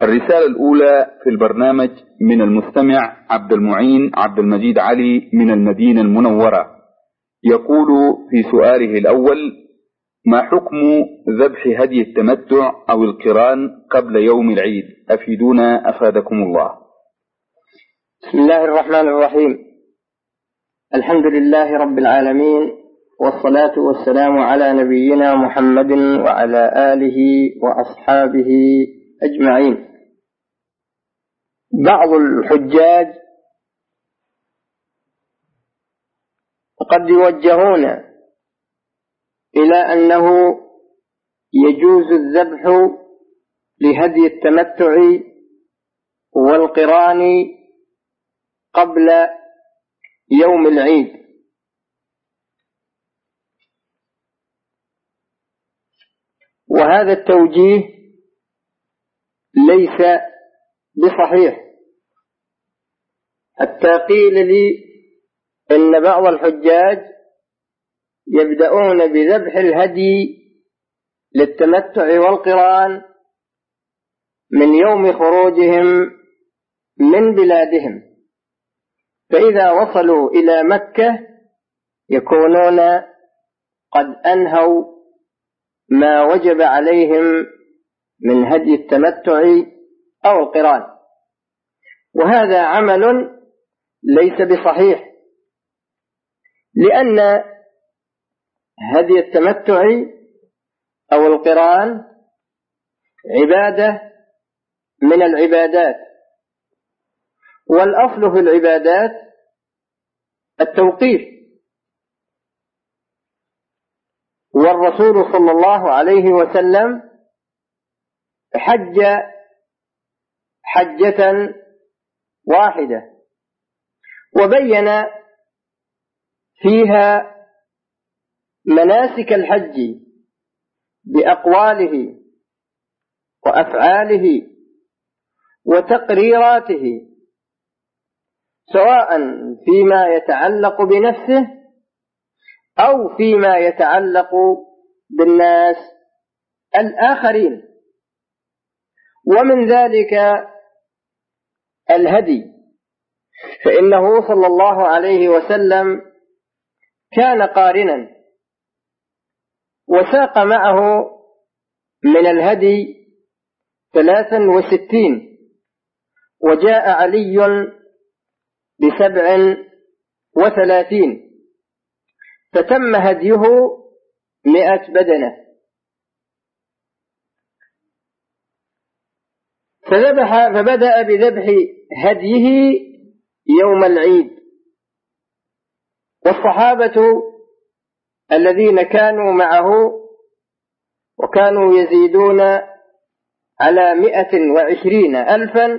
الرسالة الأولى في البرنامج من المستمع عبد المعين عبد المجيد علي من المدينة المنورة، يقول في سؤاله الأول: ما حكم ذبح هدي التمتع أو القران قبل يوم العيد؟ أفيدونا أفادكم الله. بسم الله الرحمن الرحيم. الحمد لله رب العالمين، والصلاة والسلام على نبينا محمد وعلى آله وأصحابه أجمعين. بعض الحجاج قد يوجهون إلى أنه يجوز الذبح لهدي التمتع والقران قبل يوم العيد، وهذا التوجيه ليس بصحيح، حتى قيل لي إن بعض الحجاج يبدأون بذبح الهدي للتمتع والقران من يوم خروجهم من بلادهم، فإذا وصلوا إلى مكة يكونون قد أنهوا ما وجب عليهم من هدي التمتع أو القران، وهذا عمل ليس بصحيح، لأن هدي التمتع أو القران عبادة من العبادات، والأصل في العبادات التوقيف، والرسول صلى الله عليه وسلم حج حجة واحدة وبين فيها مناسك الحج بأقواله وأفعاله وتقريراته، سواء فيما يتعلق بنفسه أو فيما يتعلق بالناس الآخرين، ومن ذلك الهدي، فإنه صلى الله عليه وسلم كان قارنا وساق معه من الهدي 63، وجاء علي ب37، فتم هديه 100 بدنة، فبدأ بذبح هديه يوم العيد، والصحابة الذين كانوا معه وكانوا يزيدون على 120,000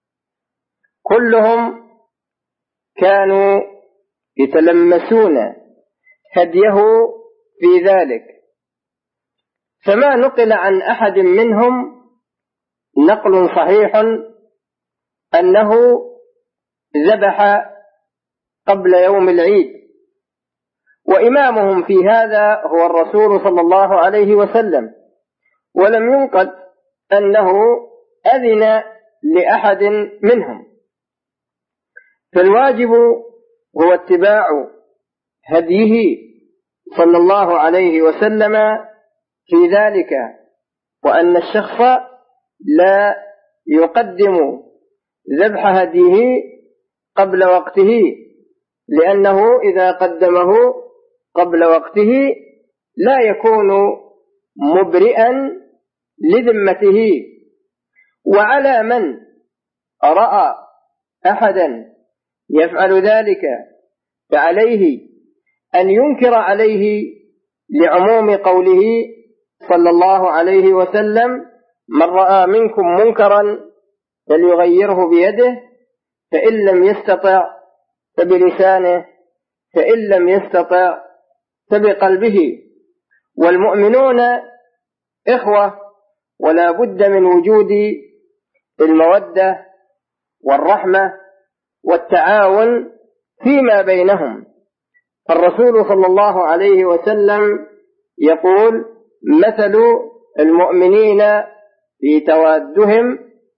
كلهم كانوا يتلمسون هديه في ذلك، فما نقل عن أحد منهم نقل صحيح أنه ذبح قبل يوم العيد، وإمامهم في هذا هو الرسول صلى الله عليه وسلم، ولم ينقل أنه أذن لأحد منهم، فالواجب هو اتباع هديه صلى الله عليه وسلم في ذلك، وأن الشخص لا يقدم ذبح هديه قبل وقته، لأنه إذا قدمه قبل وقته لا يكون مبرئا لذمته، وعلى من رأى أحدا يفعل ذلك فعليه أن ينكر عليه لعموم قوله صلى الله عليه وسلم: من رأى منكم منكرا فليغيره بيده، فإن لم يستطع فبلسانه، فإن لم يستطع فبقلبه. والمؤمنون إخوة، ولا بد من وجود المودة والرحمة والتعاون فيما بينهم. الرسول صلى الله عليه وسلم يقول: مثل المؤمنين في توادهم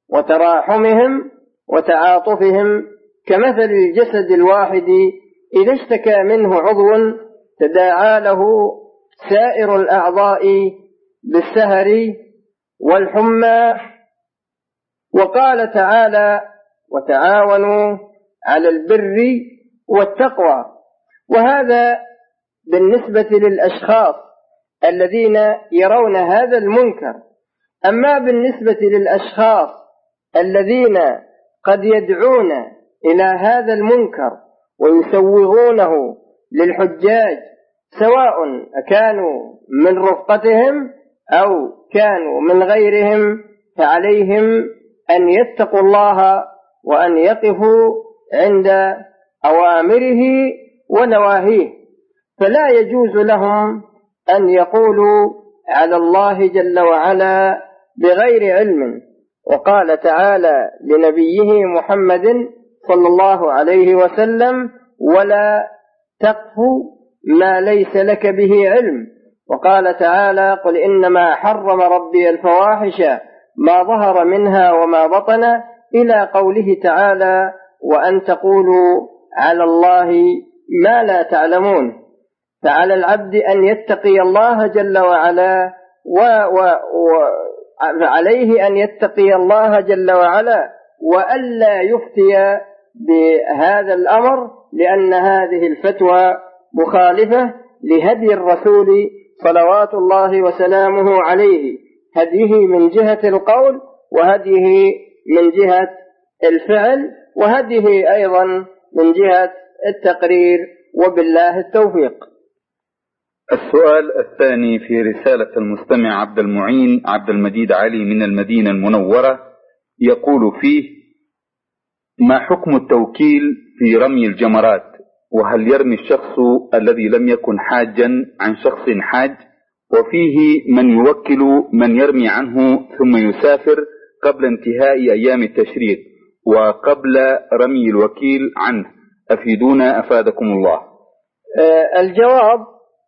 وتراحمهم وتعاطفهم كمثل الجسد الواحد إذا اشتكى منه عضو تداعى له سائر الأعضاء بالسهر والحمى. وقال تعالى: وتعاونوا على البر والتقوى. وهذا بالنسبة للأشخاص الذين يرون هذا المنكر. أما بالنسبة للأشخاص الذين قد يدعون إلى هذا المنكر ويسوغونه للحجاج، سواء كانوا من رفقتهم أو كانوا من غيرهم، فعليهم أن يتقوا الله وأن يقفوا عند أوامره ونواهيه، فلا يجوز لهم أن يقولوا على الله جل وعلا بغير علم. وقال تعالى لنبيه محمد صلى الله عليه وسلم: ولا تقف ما ليس لك به علم. وقال تعالى: قل إنما حرم ربي الفواحش ما ظهر منها وما بطن، إلى قوله تعالى: وأن تقولوا على الله ما لا تعلمون. فعلى العبد أن يتقي الله جل وعلا، وعليه أن يتقي الله جل وعلا وألا يفتي بهذا الأمر، لأن هذه الفتوى مخالفة لهدي الرسول صلوات الله وسلامه عليه، هديه من جهة القول، وهديه من جهة الفعل، وهديه أيضا من جهة التقرير، وبالله التوفيق. السؤال الثاني في رسالة المستمع عبد المعين عبد المجيد علي من المدينة المنورة، يقول فيه: ما حكم التوكيل في رمي الجمرات؟ وهل يرمي الشخص الذي لم يكن حاجا عن شخص حاج؟ وفيه من يوكل من يرمي عنه ثم يسافر قبل انتهاء أيام التشريق وقبل رمي الوكيل عنه، أفيدونا أفادكم الله. الجواب: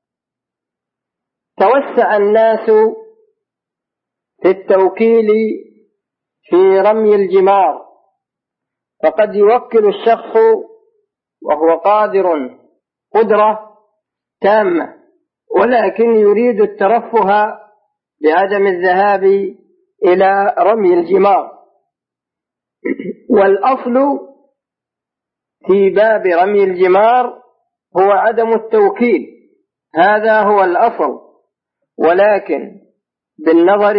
توسع الناس في التوكيل في رمي الجمار، فقد يوكل الشخص وهو قادر قدرة تامة، ولكن يريد الترفه بعدم الذهاب إلى رمي الجمار. والأصل في باب رمي الجمار هو عدم التوكيل، هذا هو الأصل. ولكن بالنظر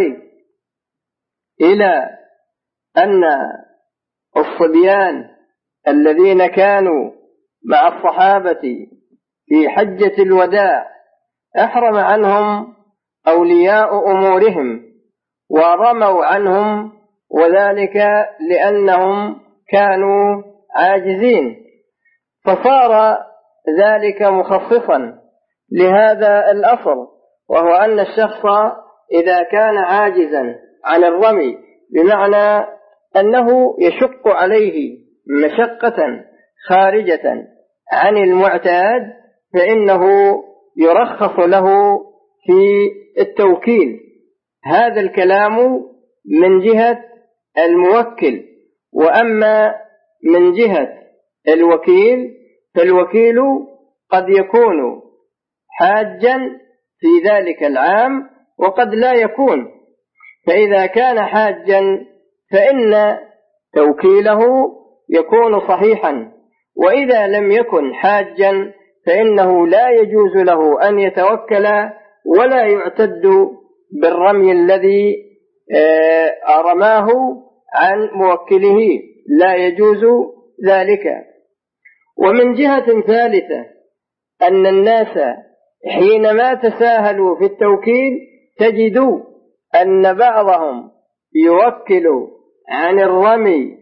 إلى أن الصبيان الذين كانوا مع الصحابة في حجة الوداع أحرم عنهم أولياء أمورهم ورموا عنهم، وذلك لأنهم كانوا عاجزين، فصار ذلك مخصصا لهذا الأصل، وهو أن الشخص إذا كان عاجزا عن الرمي، بمعنى أنه يشق عليه مشقة خارجة عن المعتاد، فإنه يرخص له في التوكيل. هذا الكلام من جهة الموكل. وأما من جهة الوكيل، فالوكيل قد يكون حاجا في ذلك العام وقد لا يكون، فإذا كان حاجا فإن توكيله يكون صحيحا، وإذا لم يكن حاجا فإنه لا يجوز له أن يتوكل ولا يعتد بالرمي الذي رماه عن موكله، لا يجوز ذلك. ومن جهة ثالثة أن الناس حينما تساهلوا في التوكيل تجدوا أن بعضهم يوكل عن الرمي،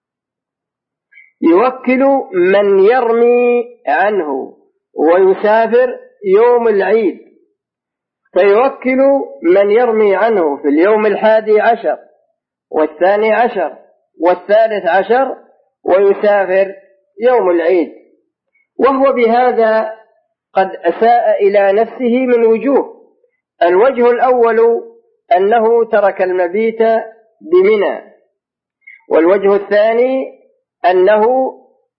يوكل من يرمي عنه ويسافر يوم العيد، فيوكل من يرمي عنه في اليوم 11 و12 و13 ويسافر يوم العيد، وهو بهذا قد أساء إلى نفسه من وجوه. الوجه الأول أنه ترك المبيت بمنى، والوجه الثاني أنه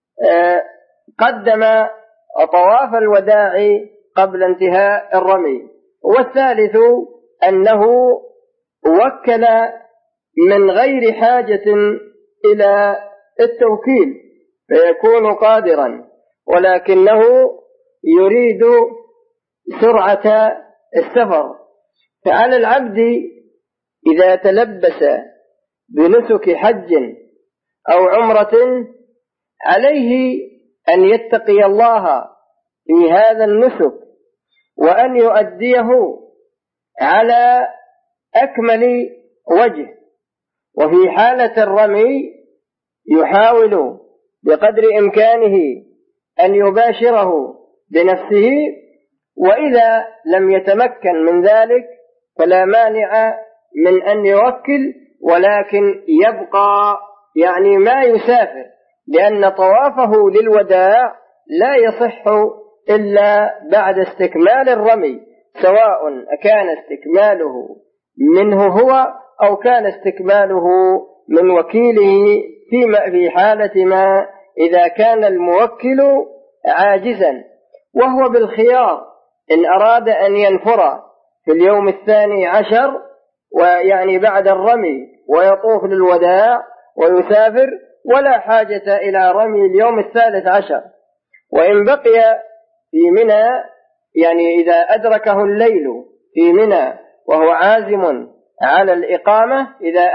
قدم طواف الوداع قبل انتهاء الرمي. والثالث أنه وكل من غير حاجة إلى التوكيل فيكون قادرا، ولكنه يريد سرعة السفر. فعلى العبد إذا تلبس بنسك حج أو عمرة عليه أن يتقي الله في هذا النسك وأن يؤديه على أكمل وجه. وفي حالة الرمي يحاول بقدر إمكانه أن يباشره بنفسه، وإذا لم يتمكن من ذلك فلا مانع من أن يوكل، ولكن يبقى ما يسافر، لأن طوافه للوداع لا يصح إلا بعد استكمال الرمي، سواء كان استكماله منه هو أو كان استكماله من وكيله، في حالة ما إذا كان الموكل عاجزا. وهو بالخيار إن أراد أن ينفر في اليوم 12 بعد الرمي ويطوف للوداع ويسافر، ولا حاجة إلى رمي اليوم 13. وإن بقي في منى إذا أدركه الليل في منى وهو عازم على الإقامة،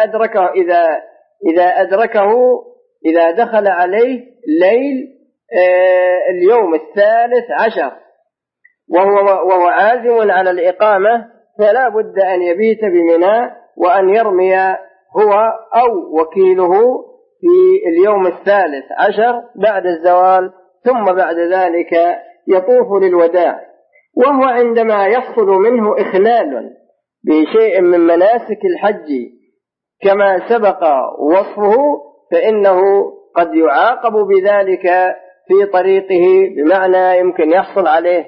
إذا دخل عليه ليل اليوم 13 وهو عازم على الإقامة، فلا بد أن يبيت بمنى وأن يرمي هو أو وكيله في اليوم 13 بعد الزوال، ثم بعد ذلك يطوف للوداع. وهو عندما يحصل منه إخلال بشيء من مناسك الحج كما سبق وصفه فإنه قد يعاقب بذلك في طريقه، بمعنى يمكن يحصل عليه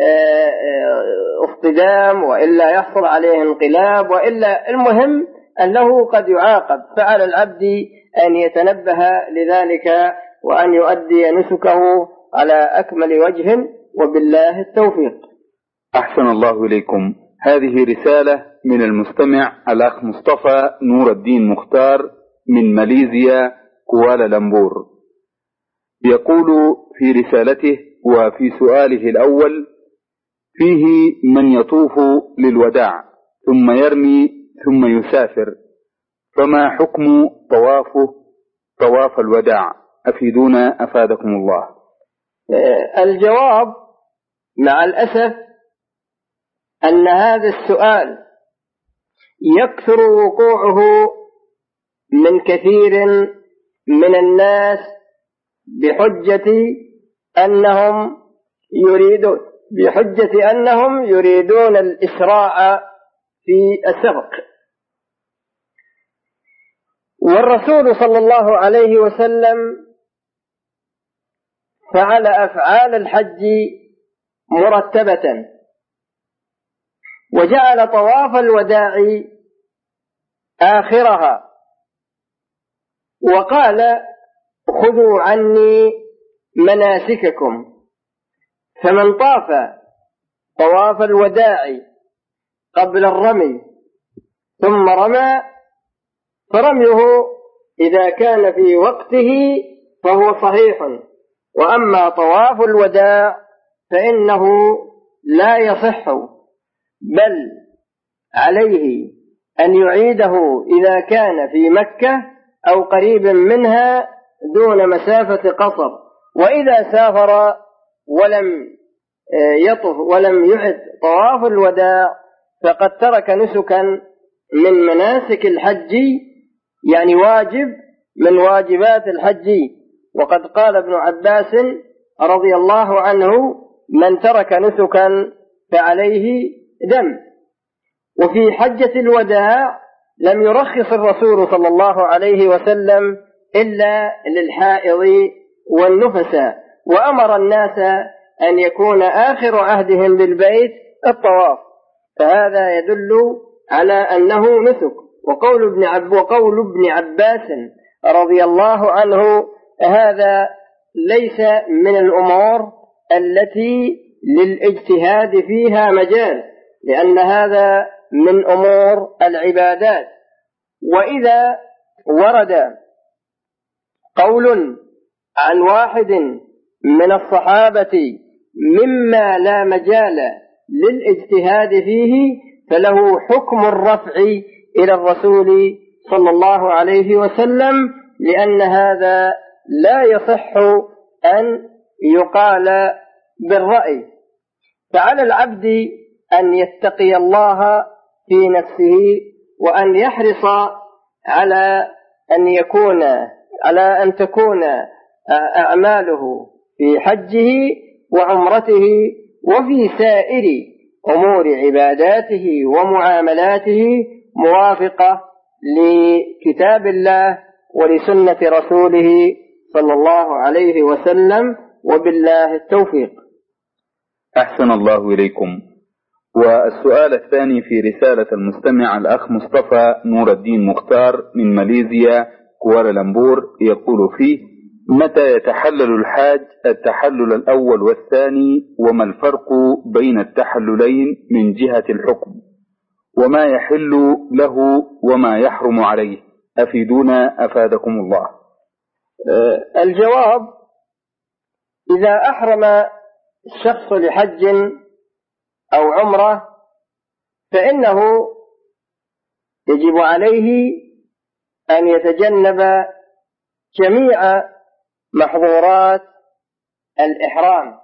اصطدام، وإلا يحصل عليه انقلاب، وإلا المهم أنه قد يعاقب. فعلى العبد أن يتنبه لذلك وأن يؤدي نسكه على أكمل وجه، وبالله التوفيق. أحسن الله إليكم. هذه رسالة من المستمع الأخ مصطفى نور الدين مختار من ماليزيا كوالالمبور، يقول في رسالته وفي سؤاله الأول: فيه من يطوف للوداع ثم يرمي ثم يسافر، فما حكم طواف الوداع؟ أفيدونا أفادكم الله. الجواب مع الأسف أن هذا السؤال يكثر وقوعه من كثير من الناس بحجة أنهم يريدون الإسراع في السبق. والرسول صلى الله عليه وسلم فعل أفعال الحج مرتبة، وجعل طواف الوداع آخرها، وقال: خذوا عني مناسككم. فمن طاف طواف الوداع قبل الرمي ثم رمى فرميه إذا كان في وقته فهو صحيح، وأما طواف الوداع فإنه لا يصح، بل عليه أن يعيده إذا كان في مكة أو قريب منها دون مسافة قصر. وإذا سافر ولم يطف ولم يعد طواف الوداع فقد ترك نسكا من مناسك الحج، واجب من واجبات الحج. وقد قال ابن عباس رضي الله عنه: من ترك نسكا فعليه دم. وفي حجة الوداع لم يرخص الرسول صلى الله عليه وسلم إلا للحائض والنفساء، وأمر الناس أن يكون آخر عهدهم بالبيت الطواف، فهذا يدل على أنه نسك. وقول ابن عباس رضي الله عنه هذا ليس من الأمور التي للاجتهاد فيها مجال، لأن هذا من أمور العبادات. وإذا ورد قول عن واحد من الصحابة مما لا مجال للاجتهاد فيه فله حكم الرفع إلى الرسول صلى الله عليه وسلم، لأن هذا لا يصح أن يقال بالرأي. فعلى العبد أن يتقي الله في نفسه، وأن يحرص على أن تكون أعماله في حجه وعمرته وفي سائر أمور عباداته ومعاملاته موافقة لكتاب الله ولسنة رسوله صلى الله عليه وسلم، وبالله التوفيق. أحسن الله إليكم. والسؤال الثاني في رسالة المستمع الأخ مصطفى نور الدين مختار من ماليزيا كوالالمبور، يقول فيه: متى يتحلل الحاج التحلل الأول والثاني، وما الفرق بين التحللين من جهة الحكم، وما يحل له وما يحرم عليه؟ أفيدونا أفادكم الله. الجواب: إذا أحرم الشخص لحج أو عمرة فإنه يجب عليه أن يتجنب جميع محظورات الإحرام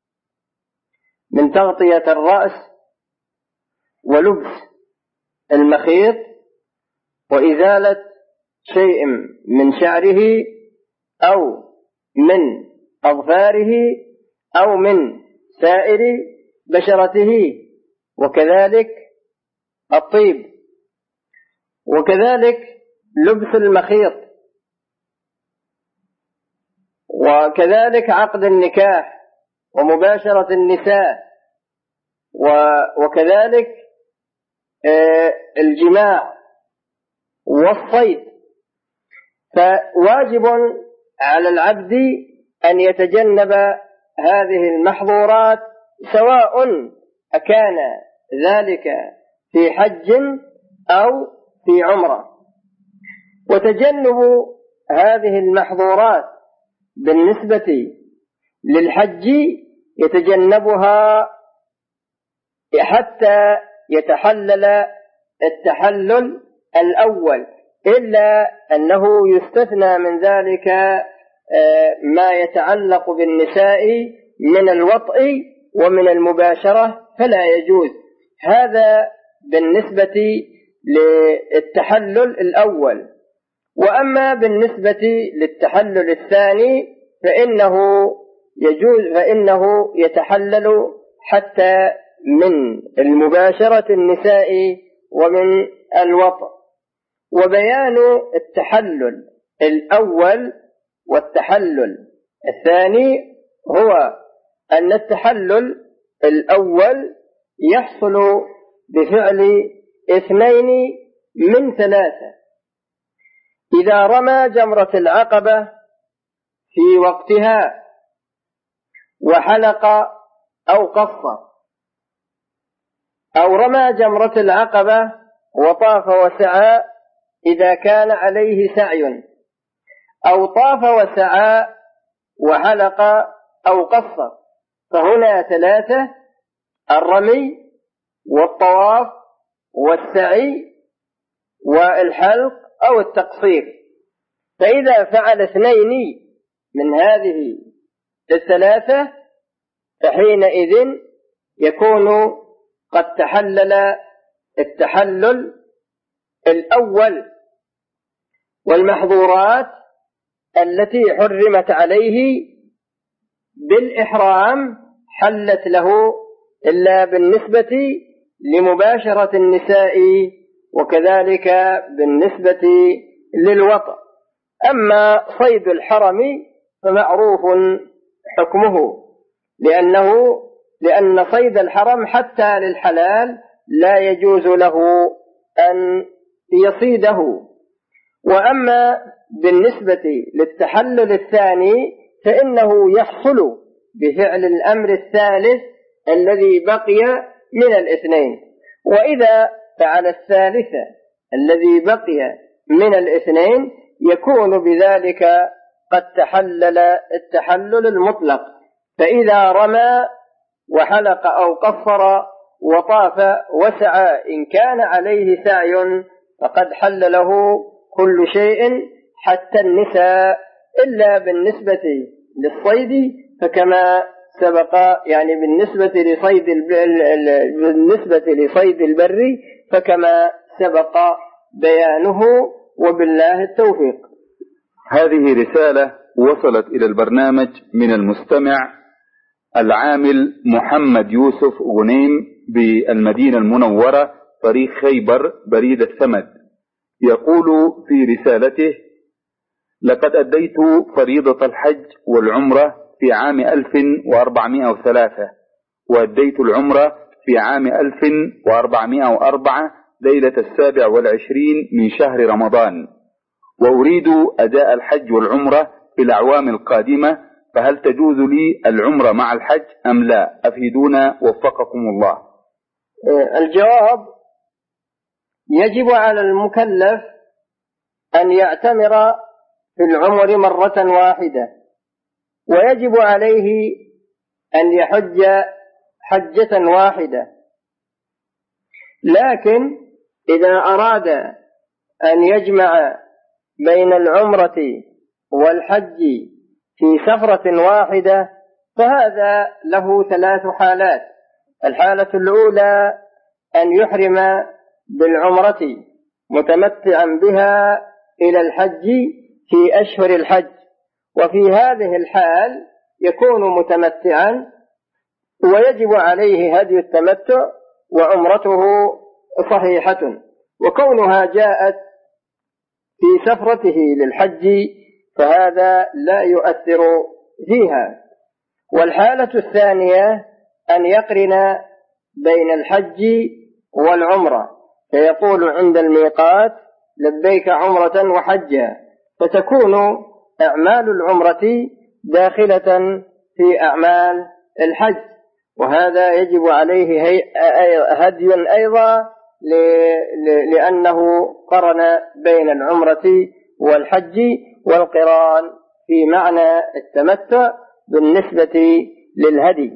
من تغطية الرأس ولبس المخيط وإزالة شيء من شعره أو من أظفاره أو من سائر بشرته، وكذلك الطيب، وكذلك لبس المخيط، وكذلك عقد النكاح ومباشرة النساء، وكذلك الجماع والصيد. فواجب على العبد أن يتجنب هذه المحظورات، سواء أكان ذلك في حج أو في عمرة. وتجنب هذه المحظورات بالنسبة للحج يتجنبها حتى يتحلل التحلل الأول، إلا أنه يستثنى من ذلك ما يتعلق بالنساء من الوطء ومن المباشرة، فلا يجوز. هذا بالنسبة للتحلل الأول. وأما بالنسبة للتحلل الثاني فإنه يتحلل حتى من المباشرة النساء ومن الوطء. وبيان التحلل الأول والتحلل الثاني هو أن التحلل الأول يحصل بفعل 2 من 3: إذا رمى جمرة العقبة في وقتها وحلق أو قص، أو رمى جمرة العقبة وطاف وسعى إذا كان عليه سعي، أو طاف وسعى وحلق أو قص. فهنا 3: الرمي والطواف والسعي والحلق أو التقصير. فإذا فعل 2 من هذه 3 فحينئذ يكون قد تحلل التحلل الأول. والمحظورات التي حرمت عليه بالإحرام حلت له إلا بالنسبة لمباشرة النساء، وكذلك بالنسبة للوطء. أما صيد الحرم فمعروف حكمه، لأن صيد الحرم حتى للحلال لا يجوز له أن يصيده. وأما بالنسبة للتحلل الثاني فإنه يحصل بفعل الأمر الثالث الذي بقي من الاثنين، وإذا فعل الثالث الذي بقي من الاثنين يكون بذلك قد تحلل التحلل المطلق، فإذا رمى وحلق أو قصر وطاف وسعى إن كان عليه سعي فقد حل له كل شيء حتى النساء، إلا بالنسبة للصيد فكما سبق، يعني بالنسبة لصيد البر فكما سبق بيانه، وبالله التوفيق. هذه رسالة وصلت إلى البرنامج من المستمع العامل محمد يوسف غنيم بالمدينة المنورة طريق خيبر بريد الثمد. يقول في رسالته: لقد أديت فريضة الحج والعمرة في عام 1403، وأديت العمرة في عام 1404 ليلة 27 من شهر رمضان، وأريد أداء الحج والعمرة في الأعوام القادمة، فهل تجوز لي العمرة مع الحج أم لا؟ أفيدونا وفقكم الله. الجواب: يجب على المكلف أن يعتمر في العمر مرة واحدة، ويجب عليه أن يحج حجة واحدة، لكن إذا أراد أن يجمع بين العمرة والحج في سفرة واحدة فهذا له 3 حالات. الحالة الأولى أن يحرم بالعمرة متمتعا بها إلى الحج في أشهر الحج، وفي هذه الحال يكون متمتعا ويجب عليه هدي التمتع وعمرته صحيحة، وكونها جاءت في سفرته للحج فهذا لا يؤثر فيها. والحالة الثانية أن يقرن بين الحج والعمرة، فيقول عند الميقات: لبيك عمرة وحجا، فتكون أعمال العمرة داخلة في أعمال الحج، وهذا يجب عليه هدي أيضا لأنه قرن بين العمرة والحج، والقران في معنى التمتع بالنسبة للهدي.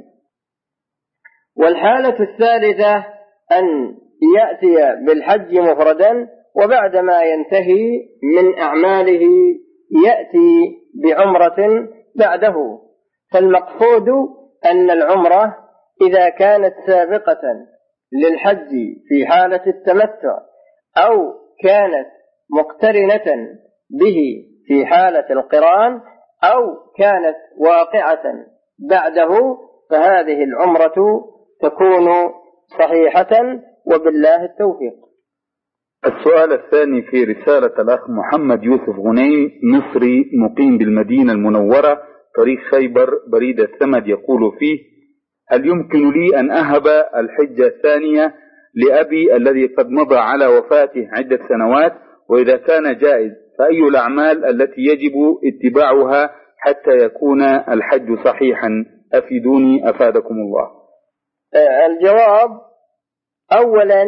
والحالة الثالثة أن يأتي بالحج مفردا، وبعدما ينتهي من أعماله يأتي بعمرة بعده. فالمقصود أن العمرة إذا كانت سابقة للحج في حالة التمتع أو كانت مقترنة به في حالة القران أو كانت واقعة بعده فهذه العمرة تكون صحيحة، وبالله التوفيق. السؤال الثاني في رسالة الأخ محمد يوسف غنيم مصري مقيم بالمدينة المنورة طريق خيبر بريد الثمد، يقول فيه: هل يمكن لي أن أهب الحجة الثانية لأبي الذي قد مضى على وفاته عدة سنوات؟ وإذا كان جائز فأي الأعمال التي يجب اتباعها حتى يكون الحج صحيحا؟ أفيدوني أفادكم الله. الجواب: أولا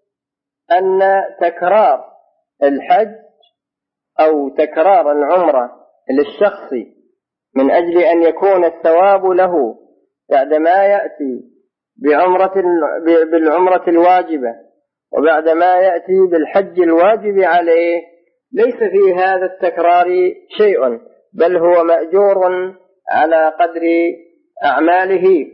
أن تكرار الحج أو تكرار العمرة للشخص من أجل أن يكون الثواب له بعدما يأتي بالعمرة الواجبة وبعدما يأتي بالحج الواجب عليه ليس في هذا التكرار شيء، بل هو مأجور على قدر أعماله.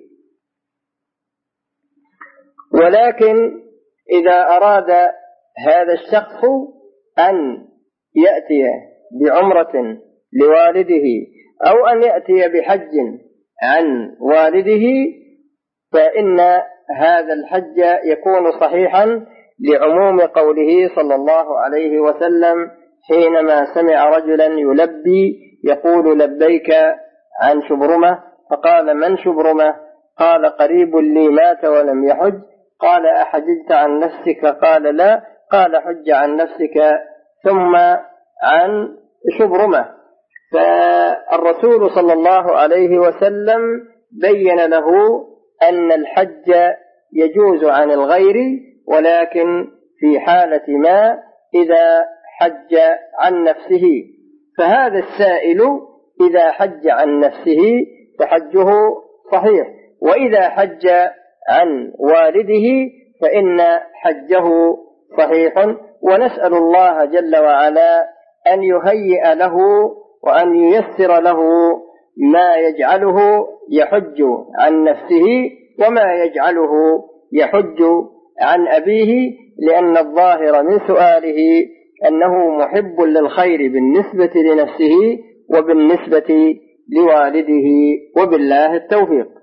ولكن إذا أراد هذا الشخص أن يأتي بعمرة لوالده أو أن يأتي بحج عن والده فإن هذا الحج يكون صحيحا لعموم قوله صلى الله عليه وسلم حينما سمع رجلا يلبي يقول: لبيك عن شبرمة، فقال: من شبرمة؟ قال: قريب لي مات ولم يحج. قال: أحججت عن نفسك؟ قال: لا. قال: حج عن نفسك. ثم عن شبرمة، فالرسول صلى الله عليه وسلم بين له أن الحج يجوز عن الغير، ولكن في حالة ما إذا حج عن نفسه. فهذا السائل إذا حج عن نفسه فحجه صحيح، وإذا حج عن والده فإن حجه صحيح. ونسأل الله جل وعلا أن يهيئ له وأن ييسر له ما يجعله يحج عن نفسه وما يجعله يحج عن أبيه، لأن الظاهر من سؤاله أنه محب للخير بالنسبة لنفسه وبالنسبة لوالده، وبالله التوفيق.